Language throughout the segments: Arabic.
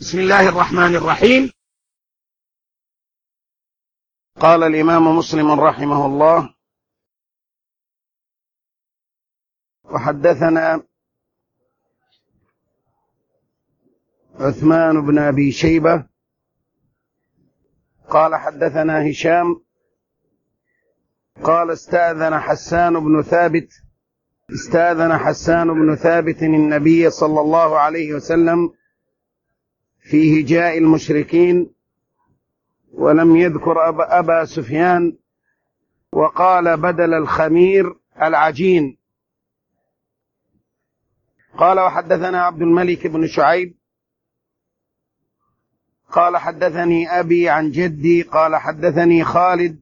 بسم الله الرحمن الرحيم. قال الإمام مسلم رحمه الله: وحدثنا عثمان بن أبي شيبة قال حدثنا هشام قال استأذن حسان بن ثابت النبي صلى الله عليه وسلم في هجاء المشركين، ولم يذكر أبا سفيان، وقال بدل الخمير العجين. قال وحدثنا عبد الملك بن شعيب قال حدثني أبي عن جدي قال حدثني خالد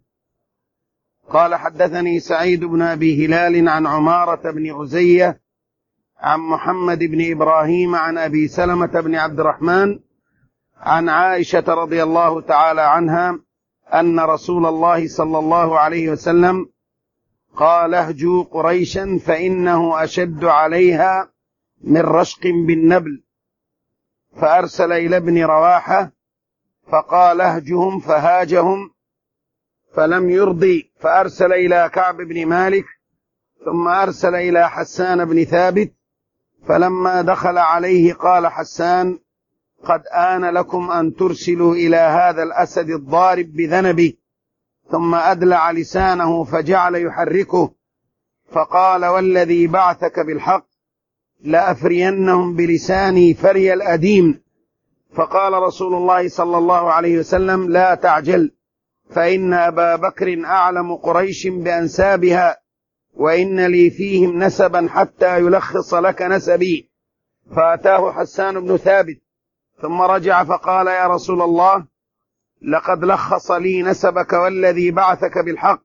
قال حدثني سعيد بن أبي هلال عن عمارة بن غزية عن محمد بن إبراهيم عن أبي سلمة بن عبد الرحمن عن عائشة رضي الله تعالى عنها أن رسول الله صلى الله عليه وسلم قال: اهجوا قريشا فإنه أشد عليها من رشق بالنبل. فأرسل إلى ابن رواحة فقال: اهجهم، فهاجهم فلم يرضي، فأرسل إلى كعب بن مالك ثم أرسل إلى حسان بن ثابت، فلما دخل عليه قال حسان: قد آن لكم أن ترسلوا إلى هذا الأسد الضارب بذنبه. ثم أدلع لسانه فجعل يحركه، فقال: والذي بعثك بالحق لأفرينهم بلساني فري الأديم. فقال رسول الله صلى الله عليه وسلم: لا تعجل، فإن أبا بكر أعلم قريش بأنسابها، وإن لي فيهم نسبا حتى يلخص لك نسبي. فأتاه حسان بن ثابت ثم رجع فقال: يا رسول الله، لقد لخص لي نسبك والذي بعثك بالحق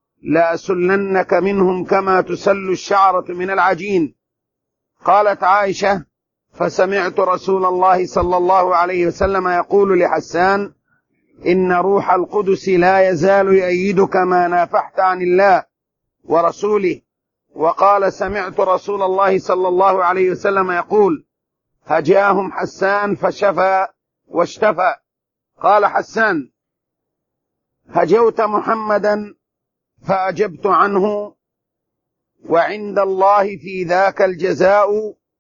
لأسلنك منهم كما تسل الشعرة من العجين. قالت عائشة: فسمعت رسول الله صلى الله عليه وسلم يقول لحسان: إن روح القدس لا يزال يؤيدك ما نافحت عن الله ورسوله. وقال: سمعت رسول الله صلى الله عليه وسلم يقول: هجاهم حسان فشفى واشتفى. قال حسان: هجوت محمدا فأجبت عنه، وعند الله في ذاك الجزاء.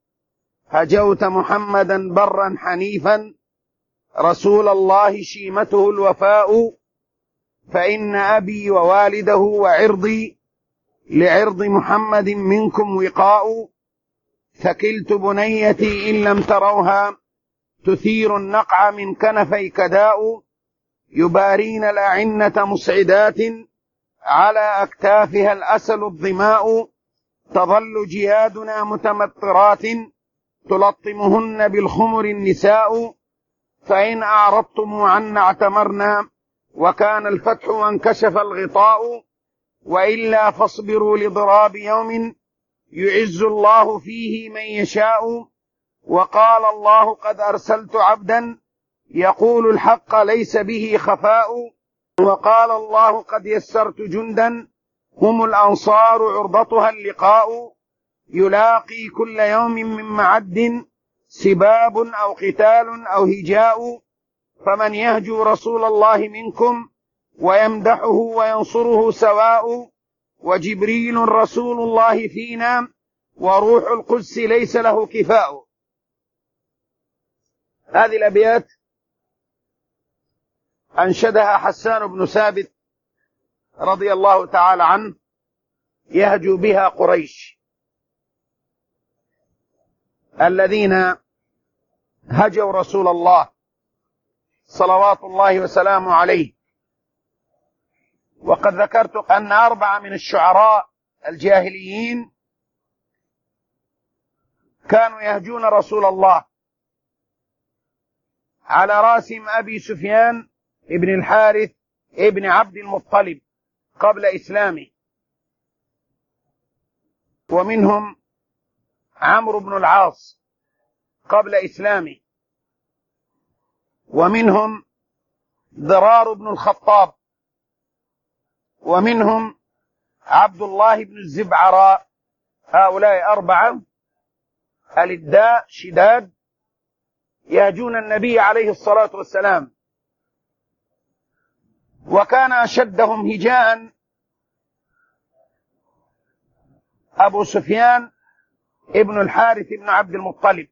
هجوت محمدا برا حنيفا، رسول الله شيمته الوفاء. فإن أبي ووالده وعرضي لعرض محمد منكم وقاء. ثكلت بنيتي إن لم تروها، تثير النقع من كنفي كداء. يبارين الأعنة مسعدات، على أكتافها الأسل الظماء. تظل جيادنا متمطرات، تلطمهن بالخمر النساء. فإن أعرضتم عنا اعتمرنا، وكان الفتح وانكشف الغطاء. وإلا فاصبروا لضراب يوم يعز الله فيه من يشاء. وقال الله: قد أرسلت عبدا يقول الحق ليس به خفاء. وقال الله: قد يسرت جندا هم الأنصار عرضتها اللقاء. يلاقي كل يوم من معد سباب أو قتال أو هجاء. فمن يهجو رسول الله منكم ويمدحه وينصره سواء. وجبريل رسول الله فينا، وروح القدس ليس له كفاء. هذه الأبيات أنشدها حسان بن ثابت رضي الله تعالى عنه، يهجو بها قريش الذين هجوا رسول الله صلوات الله وسلامه عليه. وقد ذكرت أن 4 من الشعراء الجاهليين كانوا يهجون رسول الله، على رأسهم أبي سفيان ابن الحارث ابن عبد المطلب قبل إسلامه، ومنهم عمرو بن العاص قبل إسلامه، ومنهم ضرار بن الخطاب، ومنهم عبد الله بن الزبعراء. هؤلاء 4 الإداء شداد يهجون النبي عليه الصلاة والسلام، وكان أشدهم هجاء أبو سفيان ابن الحارث بن عبد المطلب.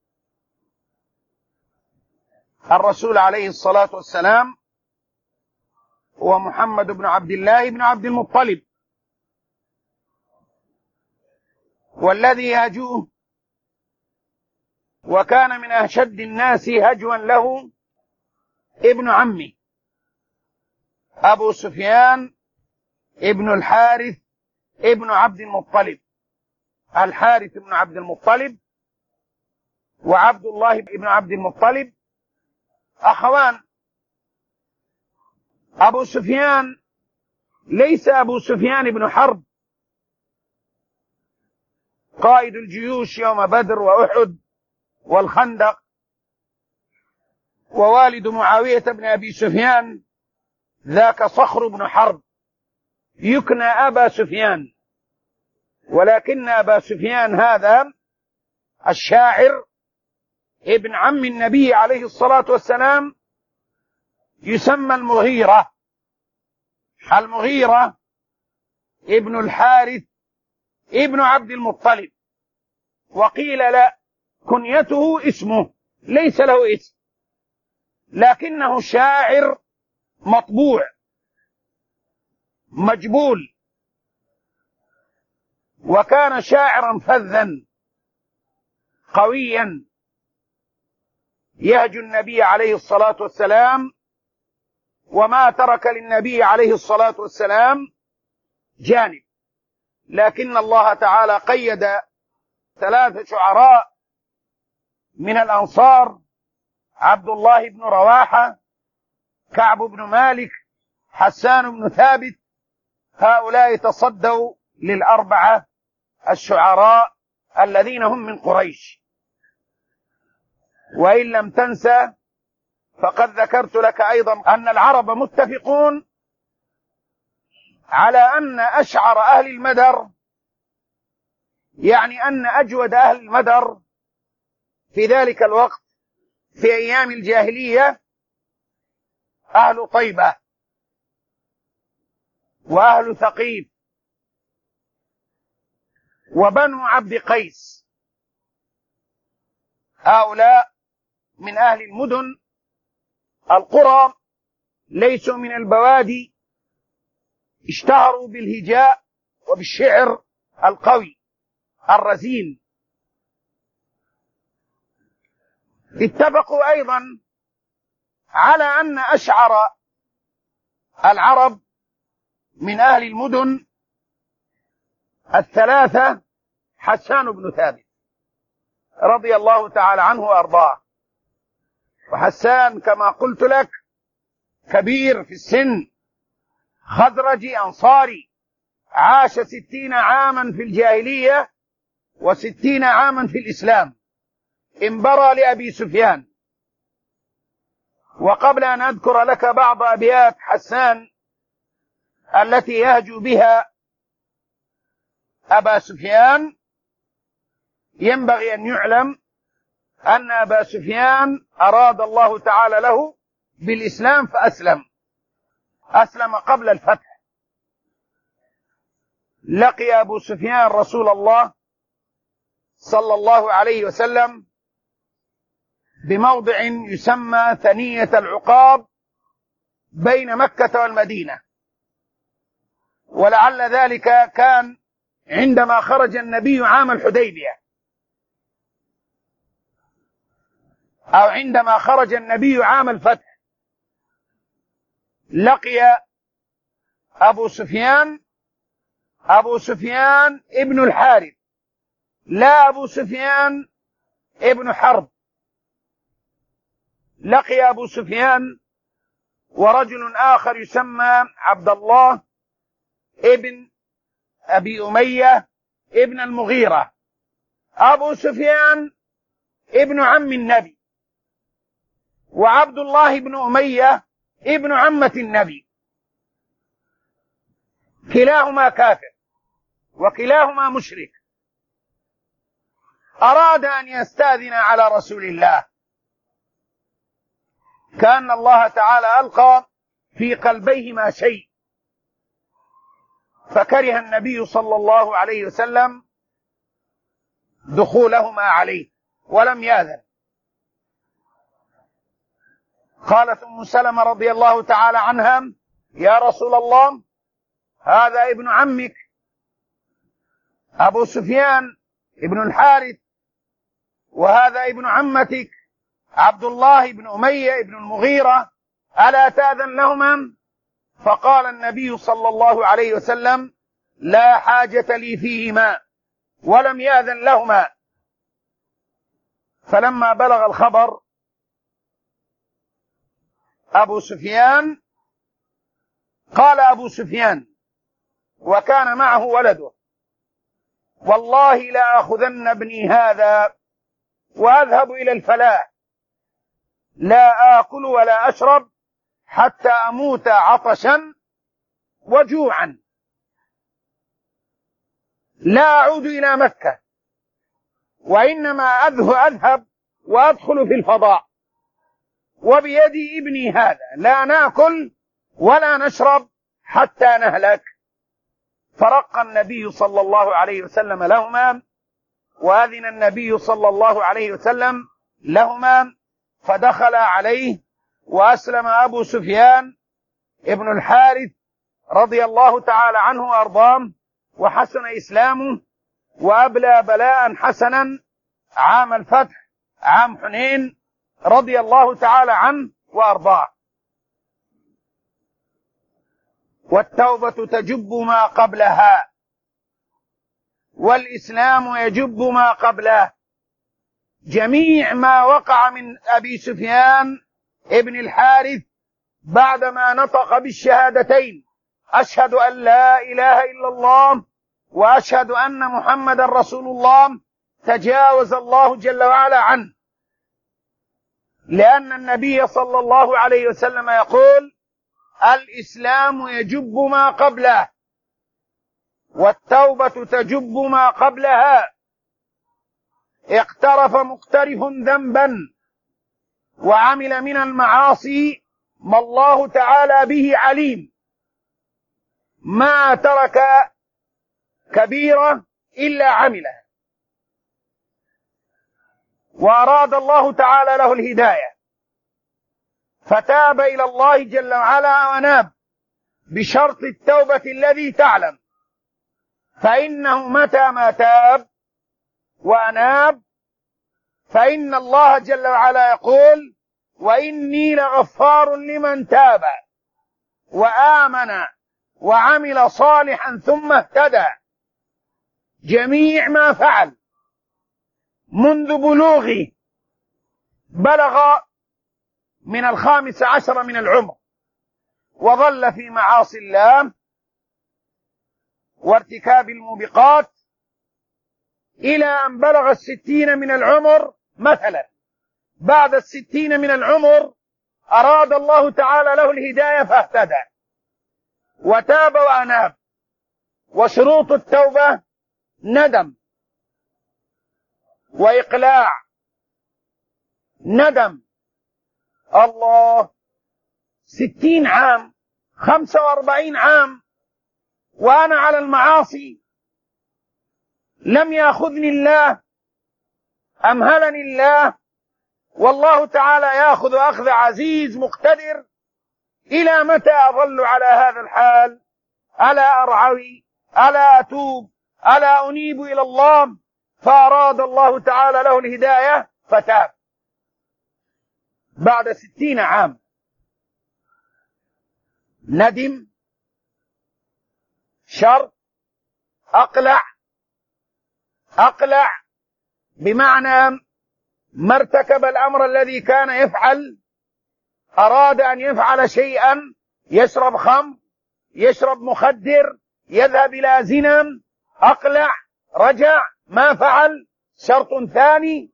الرسول عليه الصلاة والسلام هو محمد بن عبد الله بن عبد المطلب، والذي يهجوه وكان من أشد الناس هجوا له ابن عمه أبو سفيان ابن الحارث ابن عبد المطلب. الحارث بن عبد المطلب وعبد الله بن عبد المطلب أخوان. أبو سفيان ليس أبو سفيان بن حرب قائد الجيوش يوم بدر وأحد والخندق ووالد معاوية بن أبي سفيان، ذاك صخر بن حرب يكنى أبا سفيان، ولكن أبا سفيان هذا الشاعر ابن عم النبي عليه الصلاة والسلام يسمى المغيرة. المغيرة ابن الحارث ابن عبد المطلب، وقيل لا، كنيته اسمه، ليس له اسم، لكنه شاعر مطبوع مجبول، وكان شاعرا فذا قويا يهجو النبي عليه الصلاة والسلام، وما ترك للنبي عليه الصلاة والسلام جانب. لكن الله تعالى قيد 3 شعراء من الأنصار: عبد الله بن رواحة، كعب بن مالك، حسان بن ثابت. هؤلاء تصدوا ل4 الشعراء الذين هم من قريش. وإن لم تنسى فقد ذكرت لك أيضا أن العرب متفقون على أن أشعر أهل المدر، يعني أن أجود أهل المدر في ذلك الوقت في أيام الجاهلية أهل طيبة وأهل ثقيف وبنو عبد قيس. هؤلاء من أهل المدن القرى، ليسوا من البوادي، اشتهروا بالهجاء وبالشعر القوي الرزين. اتفقوا أيضا على أن أشعر العرب من أهل المدن 3 حسان بن ثابت رضي الله تعالى عنه وأرضاه. وحسان كما قلت لك كبير في السن، خزرجي أنصاري، عاش 60 عاما في الجاهلية و60 عاما في الإسلام، انبرى لأبي سفيان. وقبل أن أذكر لك بعض أبيات حسان التي يهجو بها أبا سفيان، ينبغي أن يعلم أن أبا سفيان أراد الله تعالى له بالإسلام فأسلم، أسلم قبل الفتح. لقي أبو سفيان رسول الله صلى الله عليه وسلم بموضع يسمى ثنية العقاب بين مكة والمدينة، ولعل ذلك كان عندما خرج النبي عام الحديبية، أو عندما خرج النبي عام الفتح. لقي أبو سفيان ابن الحارث، لا أبو سفيان ابن حرب. لقي أبو سفيان ورجل آخر يسمى عبد الله ابن أبي أمية ابن المغيرة. أبو سفيان ابن عم النبي، وعبد الله بن أمية ابن عمة النبي، كلاهما كافر وكلاهما مشرك. أراد أن يستأذن على رسول الله كأن الله تعالى ألقى في قلبيهما شيء، فكره النبي صلى الله عليه وسلم دخولهما عليه ولم يأذن. قالت أم سلمة رضي الله تعالى عنها: يا رسول الله، هذا ابن عمك أبو سفيان ابن الحارث، وهذا ابن عمتك عبد الله بن أمية بن المغيرة، ألا تأذن لهما؟ فقال النبي صلى الله عليه وسلم: لا حاجة لي فيهما، ولم يأذن لهما. فلما بلغ الخبر أبو سفيان، قال أبو سفيان وكان معه ولده: والله لا أخذن ابني هذا وأذهب إلى الفلاح، لا آكل ولا أشرب حتى أموت عطشا وجوعا، لا أعود إلى مكة، وإنما أذهب وأدخل في الفضاء، وبيدي ابني هذا، لا نأكل ولا نشرب حتى نهلك. فرق النبي صلى الله عليه وسلم لهما، وأذن النبي صلى الله عليه وسلم لهما، فدخل عليه، وأسلم أبو سفيان ابن الحارث رضي الله تعالى عنه وأرضاه، وحسن إسلامه، وأبلى بلاء حسنا عام الفتح، عام حنين، رضي الله تعالى عنه وأرضاه. والتوبة تجب ما قبلها، والإسلام يجب ما قبله. جميع ما وقع من أبي سفيان ابن الحارث بعدما نطق بالشهادتين: أشهد أن لا إله إلا الله وأشهد أن محمد رسول الله، تجاوز الله جل وعلا عنه، لأن النبي صلى الله عليه وسلم يقول: الإسلام يجب ما قبله، والتوبة تجب ما قبلها. اقترف مقترف ذنبا وعمل من المعاصي ما الله تعالى به عليم، ما ترك كبيرة إلا عملها، وأراد الله تعالى له الهداية، فتاب إلى الله جل وعلا وأناب، بشرط التوبة الذي تعلم، فإنه متى ما تاب وأناب فإن الله جل وعلا يقول: وإني لغفار لمن تاب وآمن وعمل صالحا ثم اهتدى. جميع ما فعل منذ بلوغه، بلغ من 15 من العمر، وظل في معاصي الله وارتكاب الموبقات إلى أن بلغ 60 من العمر. مثلا بعد 60 من العمر أراد الله تعالى له الهداية فاهتدى وتاب وأناب. وشروط التوبة: ندم وإقلاع. ندم، الله، 60 عام 45 عام وأنا على المعاصي، لم يأخذني الله، أمهلني الله، والله تعالى يأخذ أخذ عزيز مقتدر. إلى متى أظل على هذا الحال؟ ألا أرعوي؟ ألا أتوب؟ ألا أنيب إلى الله؟ فأراد الله تعالى له الهداية فتاب بعد 60 عام. ندم، شر، أقلع بمعنى ما ارتكب الأمر الذي كان يفعل، أراد أن يفعل شيئا، يشرب خمر، يشرب مخدر، يذهب إلى زنا، أقلع، رجع، ما فعل. شرط ثاني: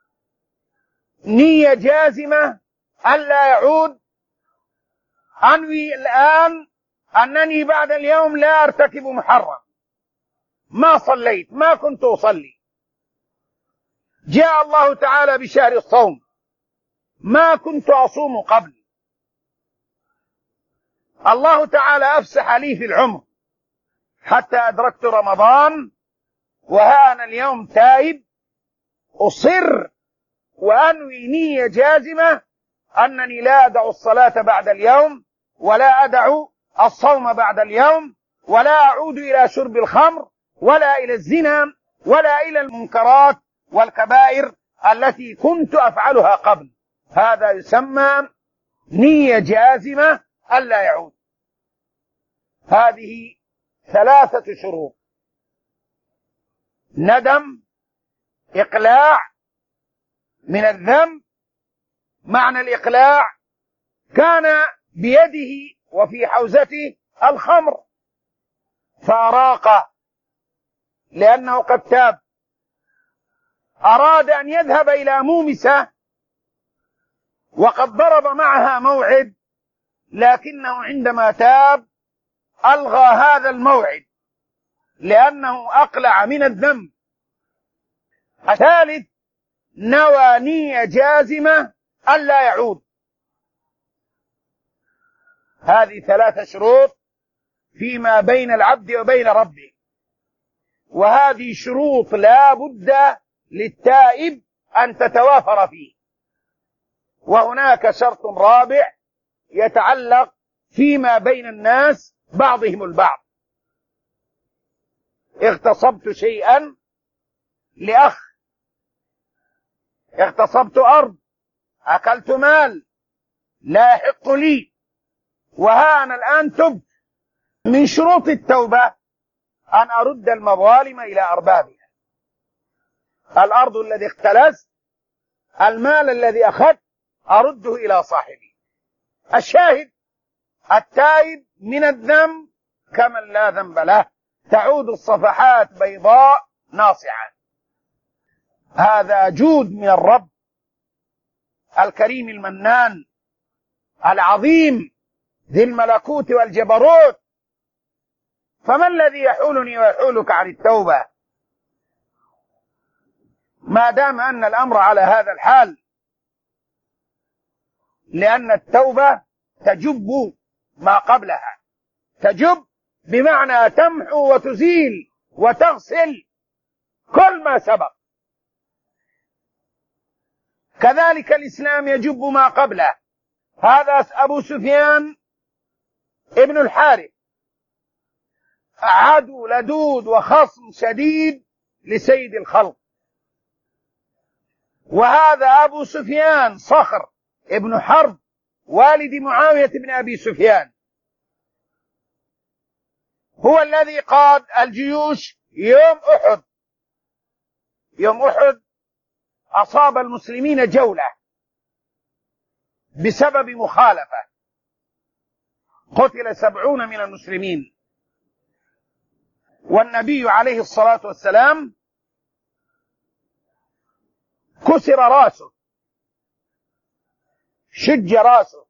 نية جازمة ألا يعود. أنوي الآن أنني بعد اليوم لا أرتكب محرم، ما صليت، ما كنت أصلي. جاء الله تعالى بشهر الصوم، ما كنت أصوم قبل. الله تعالى أفسح لي في العمر حتى أدركت رمضان، وها أنا اليوم تائب، أصر وأنوي نية جازمة أنني لا أدع الصلاة بعد اليوم، ولا أدع الصوم بعد اليوم، ولا أعود إلى شرب الخمر، ولا إلى الزنا، ولا إلى المنكرات والكبائر التي كنت أفعلها قبل. هذا يسمى نية جازمة ألا يعود. هذه 3 شروط: ندم، إقلاع من الذنب. معنى الإقلاع: كان بيده وفي حوزته الخمر فأراقه لأنه قد تاب، أراد أن يذهب إلى مومسة وقد ضرب معها موعد، لكنه عندما تاب ألغى هذا الموعد لأنه أقلع من الذنب. الثالث: نوى نية جازمة ألا يعود. هذه 3 شروط فيما بين العبد وبين ربه، وهذه شروط لا بد للتائب أن تتوافر فيه. وهناك شرط رابع يتعلق فيما بين الناس بعضهم البعض. اغتصبت شيئا لأخ، اغتصبت أرض، أكلت مال لا يحق لي، وها أنا الآن تبت. من شروط التوبة أن أرد المظالم إلى أربابها. الأرض الذي اختلست، المال الذي أخذت، أرده إلى صاحبه. الشاهد: التائب من الذنب كمن لا ذنب له، تعود الصفحات بيضاء ناصعة. هذا جود من الرب الكريم المنان العظيم ذي الملكوت والجبروت. فما الذي يحولني ويحولك عن التوبة ما دام أن الأمر على هذا الحال؟ لأن التوبة تجب ما قبلها. تجب بمعنى تمحو وتزيل وتغسل كل ما سبق. كذلك الإسلام يجب ما قبله. هذا أبو سفيان ابن الحارث، عدو لدود وخصم شديد لسيد الخلق. وهذا أبو سفيان صخر ابن حرب والد معاوية بن أبي سفيان، هو الذي قاد الجيوش يوم أحد. يوم أحد أصاب المسلمين جولة بسبب مخالفة، قتل 70 من المسلمين، والنبي عليه الصلاة والسلام كسر راسه، شج راسه،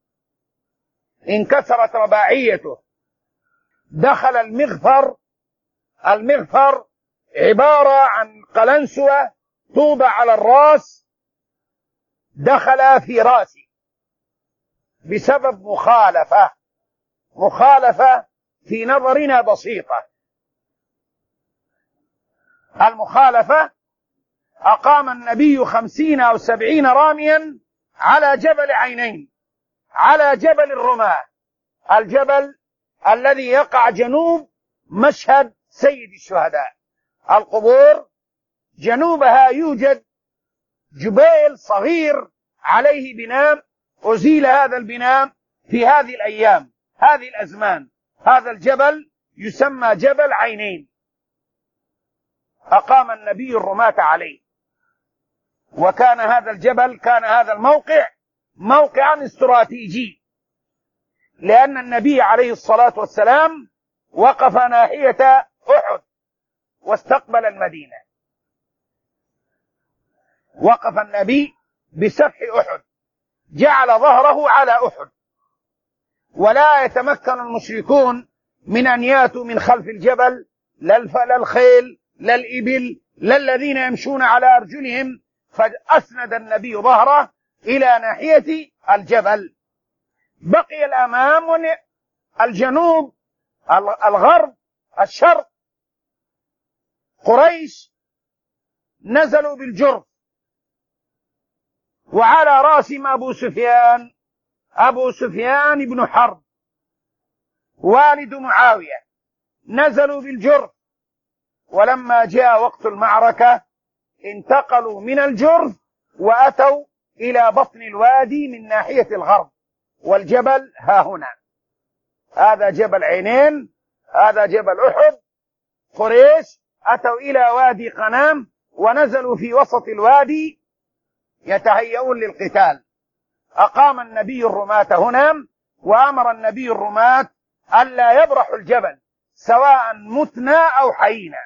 انكسرت رباعيته، دخل المغفر. المغفر عبارة عن قلنسوة توضع على الراس، دخل في راسي بسبب مخالفة في نظرنا بسيطة. المخالفة: أقام النبي 50 أو 70 راميا على جبل عينين، على جبل الرماة، الجبل الذي يقع جنوب مشهد سيد الشهداء. القبور جنوبها يوجد جبيل صغير عليه بناء، أزيل هذا البناء في هذه الأيام، هذه الأزمان. هذا الجبل يسمى جبل عينين، أقام النبي الرماة عليه. وكان هذا الجبل، كان هذا الموقع موقعا استراتيجي، لأن النبي عليه الصلاة والسلام وقف ناحية أحد واستقبل المدينة. وقف النبي بسفح أحد، جعل ظهره على أحد، ولا يتمكن المشركون من أن ياتوا من خلف الجبل، لا الخيل لا الإبل لا الذين يمشون على أرجلهم. فأسند النبي ظهره إلى ناحية الجبل. بقي الأمام الجنوب، الغرب، الشرق. قريش نزلوا بالجرف، وعلى رأسهم أبو سفيان بن حرب والد معاوية. نزلوا بالجرف، ولما جاء وقت المعركة انتقلوا من الجرف وأتوا إلى بطن الوادي من ناحية الغرب، والجبل ها هنا. هذا جبل عينين، هذا جبل أحد. قريش أتوا إلى وادي قنام ونزلوا في وسط الوادي يتهيئون للقتال. أقام النبي الرماة هنا، وأمر النبي الرماة ألا يبرحوا الجبل سواء متنا أو حيينا.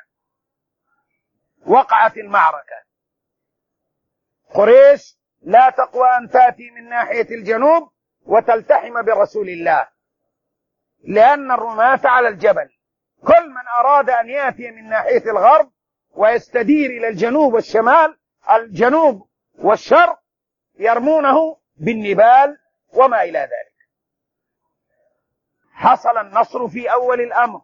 وقعت المعركة. قريش لا تقوى أن تأتي من ناحية الجنوب وتلتحم برسول الله، لأن الرماة على الجبل. كل من أراد أن يأتي من ناحية الغرب ويستدير إلى الجنوب والشمال، الجنوب والشرق، يرمونه بالنبال وما إلى ذلك. حصل النصر في أول الأمر،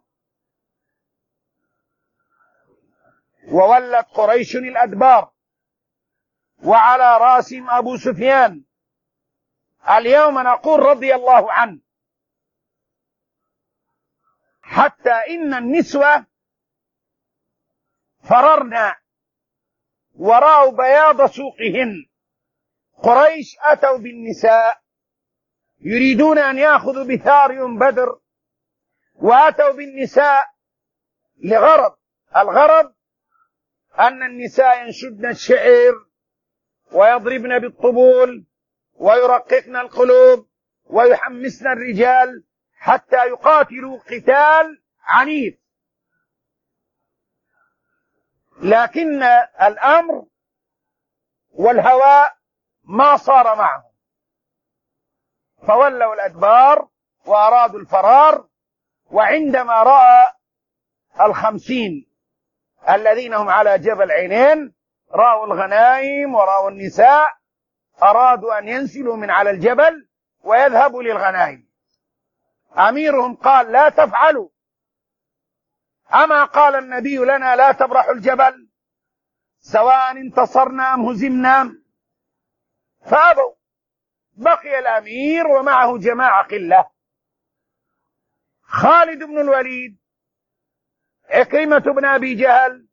وولت قريش الأدبار، وعلى رأسهم أبو سفيان. اليوم نقول رضي الله عنه، حتى إن النسوة فررنا ورأوا بياض سوقهن. قريش أتوا بالنساء يريدون أن يأخذوا بثار يوم بدر، وأتوا بالنساء لغرض. الغرض أن النساء ينشدن الشعر ويضربن بالطبول ويرققن القلوب ويحمسن الرجال حتى يقاتلوا قتال عنيف. لكن الأمر والهواء ما صار معهم، فولوا الأدبار وأرادوا الفرار. وعندما رأى 50 الذين هم على جبل عينين، رأوا الغنائم ورأوا النساء، أرادوا أن ينزلوا من على الجبل ويذهبوا للغنائم. أميرهم قال: لا تفعلوا، أما قال النبي لنا لا تبرحوا الجبل سواء انتصرنا أم هزمنا؟ فأبوا. بقي الأمير ومعه جماعة قلة: خالد بن الوليد، عكرمة بن أبي جهل،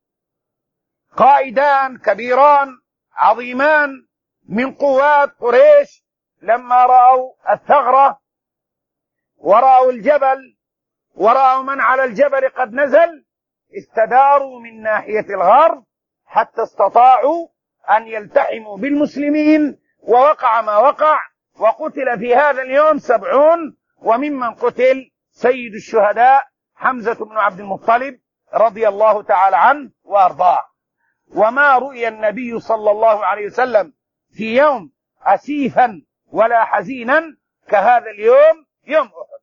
قائدان كبيران عظيمان من قوات قريش. لما رأوا الثغرة ورأوا الجبل ورأوا من على الجبل قد نزل، استداروا من ناحية الغرب حتى استطاعوا أن يلتحموا بالمسلمين. ووقع ما وقع، وقتل في هذا اليوم 70، وممن قتل سيد الشهداء حمزة بن عبد المطلب رضي الله تعالى عنه وأرضاه. وما رؤي النبي صلى الله عليه وسلم في يوم أسيفا ولا حزينا كهذا اليوم، يوم أحد.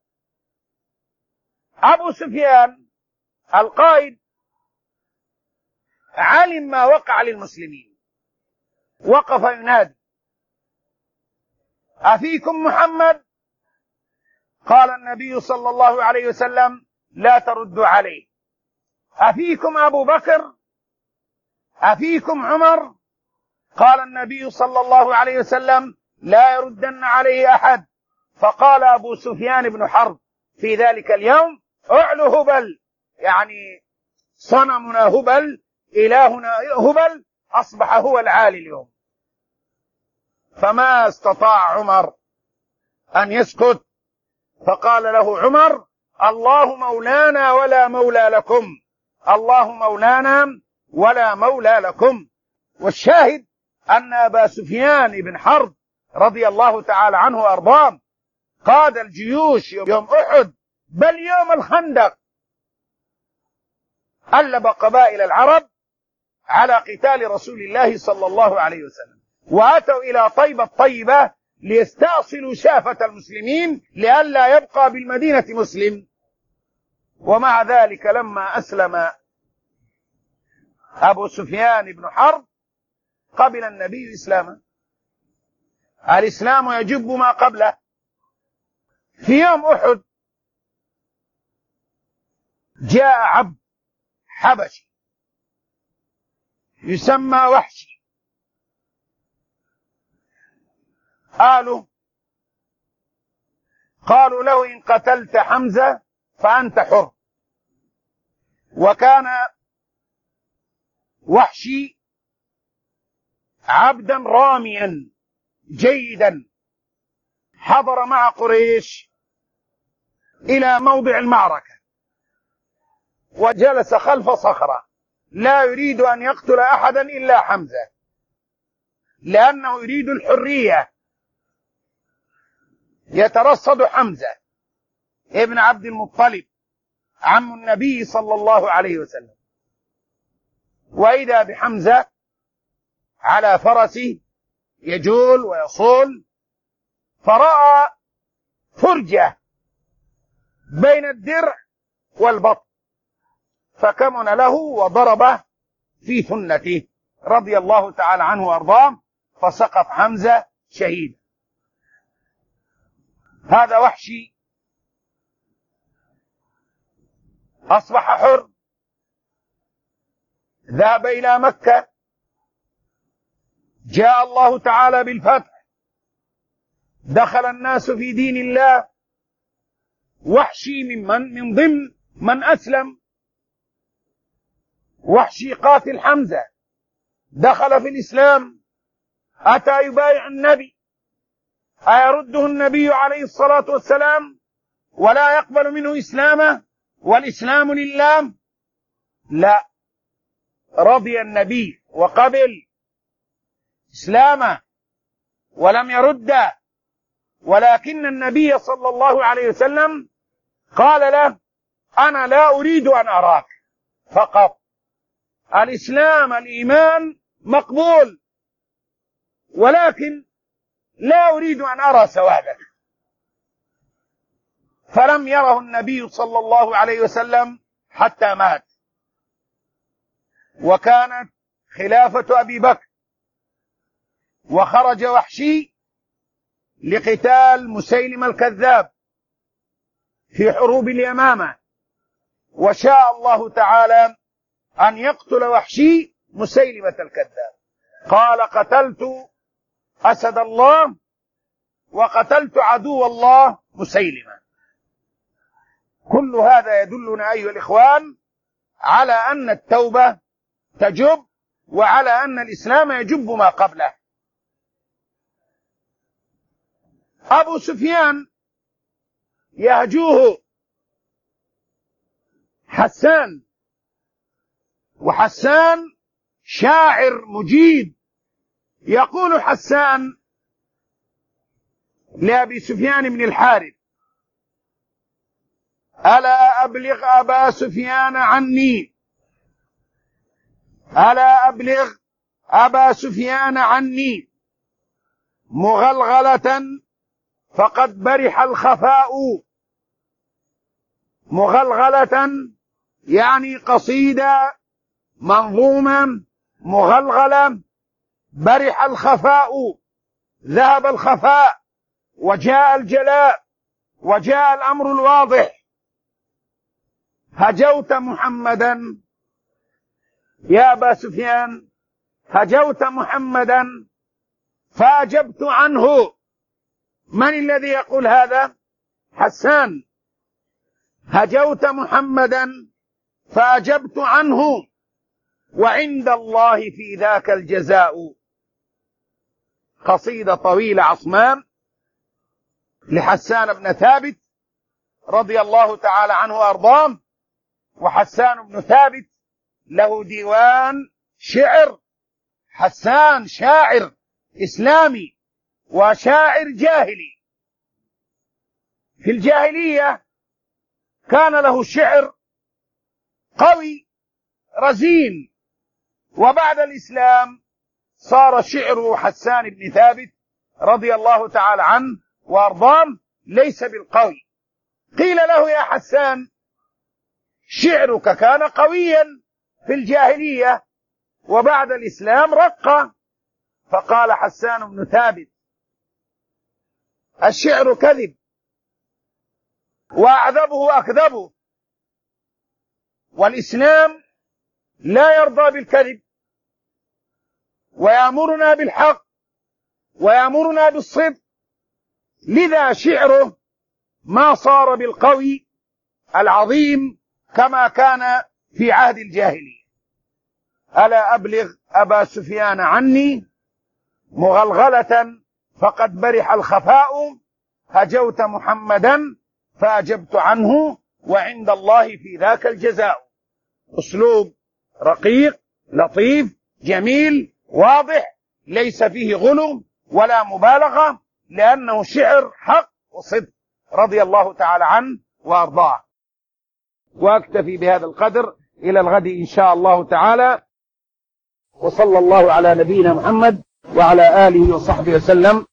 أبو سفيان القائد علم ما وقع للمسلمين، وقف ينادي: أفيكم محمد؟ قال النبي صلى الله عليه وسلم: لا تردوا عليه. أفيكم أبو بكر؟ أفيكم عمر؟ قال النبي صلى الله عليه وسلم: لا يردن عليه أحد. فقال أبو سفيان بن حرب في ذلك اليوم: اعلو هبل، يعني صنمنا هبل، إلهنا هبل، أصبح هو العالي اليوم. فما استطاع عمر أن يسكت، فقال له عمر: الله مولانا ولا مولى لكم، الله مولانا ولا مولى لكم. والشاهد أن أبا سفيان بن حرب رضي الله تعالى عنه وأرضاه قاد الجيوش يوم أحد، بل يوم الخندق، ألب قبائل العرب على قتال رسول الله صلى الله عليه وسلم، وأتوا إلى طيبة الطيبة ليستأصلوا شافة المسلمين لئلا يبقى بالمدينة مسلم. ومع ذلك لما أسلم أبو سفيان بن حرب قبل النبي إسلامه، الإسلام يجب ما قبله. في يوم أحد جاء عبد حبشي يسمى وحشي، قالوا له إن قتلت حمزة فأنت حر. وكان وحشي عبدا راميا جيدا، حضر مع قريش إلى موضع المعركة وجلس خلف صخرة، لا يريد أن يقتل أحدا إلا حمزة، لأنه يريد الحرية. يترصد حمزة ابن عبد المطلب عم النبي صلى الله عليه وسلم، وإذا بحمزة على فرسه يجول ويصول، فرأى فرجة بين الدرع والبطن، فكمن له وضربه في ثنته رضي الله تعالى عنه وارضاه، فسقط حمزة شهيدا. هذا وحشي أصبح حر، ذهب إلى مكة، جاء الله تعالى بالفتح، دخل الناس في دين الله. وحشي من ضمن من أسلم، وحشي قاتل حمزة دخل في الإسلام، أتى يبايع النبي، أيرده النبي عليه الصلاة والسلام ولا يقبل منه إسلامه والإسلام لله؟ لا، رضي النبي وقبل إسلامه ولم يرد، ولكن النبي صلى الله عليه وسلم قال له أنا لا أريد أن أراك فقط، الإسلام الإيمان مقبول، ولكن لا أريد أن أرى سوادك. فلم يره النبي صلى الله عليه وسلم حتى مات، وكانت خلافة أبي بكر، وخرج وحشي لقتال مسيلمة الكذاب في حروب اليمامة، وشاء الله تعالى أن يقتل وحشي مسيلمة الكذاب، قال قتلت أسد الله وقتلت عدو الله مسيلمة. كل هذا يدلنا أيها الإخوان على أن التوبة تجب، وعلى أن الإسلام يجب ما قبله. أبو سفيان يهجوه حسان، وحسان شاعر مجيد، يقول حسان لأبي سفيان بن الحارث ألا أبلغ أبا سفيان عني، ألا أبلغ أبا سفيان عني مغلغلة فقد برح الخفاء. مغلغلة يعني قصيدة منظومة مغلغلة، برح الخفاء، ذهب الخفاء وجاء الجلاء وجاء الأمر الواضح. هجوت محمدا يا أبا سفيان، هجوت محمدا فأجبت عنه. من الذي يقول هذا؟ حسان. هجوت محمدا فأجبت عنه وعند الله في ذاك الجزاء. قصيدة طويلة عصماء لحسان بن ثابت رضي الله تعالى عنه وأرضاه. وحسان بن ثابت له ديوان شعر. حسان شاعر إسلامي وشاعر جاهلي. في الجاهلية كان له شعر قوي رزين، وبعد الإسلام صار شعر حسان بن ثابت رضي الله تعالى عنه وأرضاه ليس بالقوي. قيل له يا حسان شعرك كان قويا في الجاهلية وبعد الإسلام رق. فقال حسان بن ثابت الشعر كذب، وأعذبه أكذبه، والإسلام لا يرضى بالكذب، ويأمرنا بالحق ويأمرنا بالصدق. لذا شعره ما صار بالقوي العظيم كما كان في عهد الجاهلية. ألا أبلغ أبا سفيان عني مغلغلة فقد برح الخفاء، هجوت محمدا فأجبت عنه وعند الله في ذاك الجزاء. أسلوب رقيق لطيف جميل واضح، ليس فيه غلو ولا مبالغة، لأنه شعر حق وصدق، رضي الله تعالى عنه وأرضاه. وأكتفي بهذا القدر، إلى الغد إن شاء الله تعالى، وصلى الله على نبينا محمد وعلى آله وصحبه وسلم.